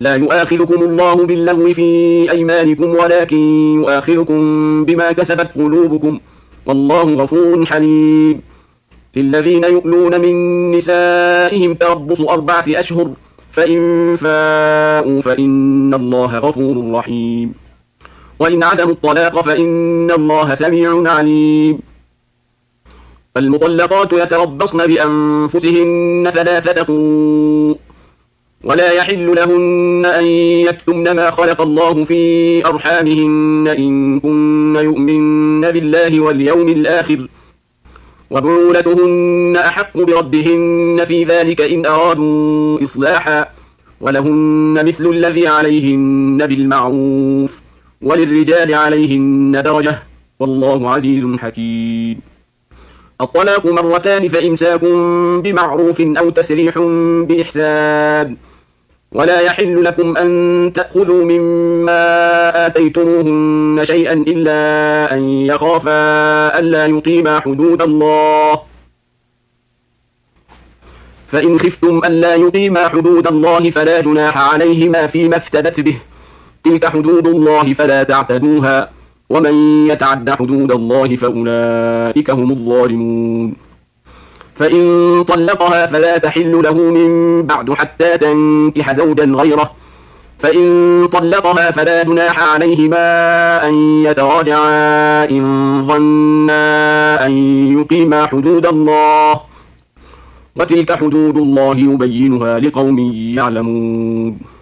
لا يؤاخذكم الله باللغو في أيمانكم ولكن يؤاخذكم بما كسبت قلوبكم والله غفور حليم. للذين يؤلون من نسائهم تربص 4 أشهر فإن فاءوا فإن الله غفور رحيم. وإن عزموا الطلاق فإن الله سميع عليم. فالمطلقات يتربصن بأنفسهن 3 قروء ولا يحل لهن أن يكتمن ما خلق الله في أرحامهن إن كن يؤمن بالله واليوم الآخر وبعولتهن أحق بردهن في ذلك إن أرادوا إصلاحا ولهن مثل الذي عليهن بالمعروف وللرجال عليهن درجة والله عزيز حكيم. الطلاق 2 فإمساك بمعروف أو تسريح بإحسان ولا يحل لكم أن تأخذوا مما آتيتموهن شيئا إلا أن يخافا ألا يقيما حدود الله فإن خفتم ألا يقيما حدود الله فلا جناح عليهما فيما افتدت به تلك حدود الله فلا تعتدوها ومن يتعد حدود الله فأولئك هم الظالمون. فإن طلقها فلا تحل له من بعد حتى تنكح زوجا غيره فإن طلقها فلا جناح عليهما أن يتراجعا إن ظنا أن يقيما حدود الله وتلك حدود الله يبينها لقوم يعلمون.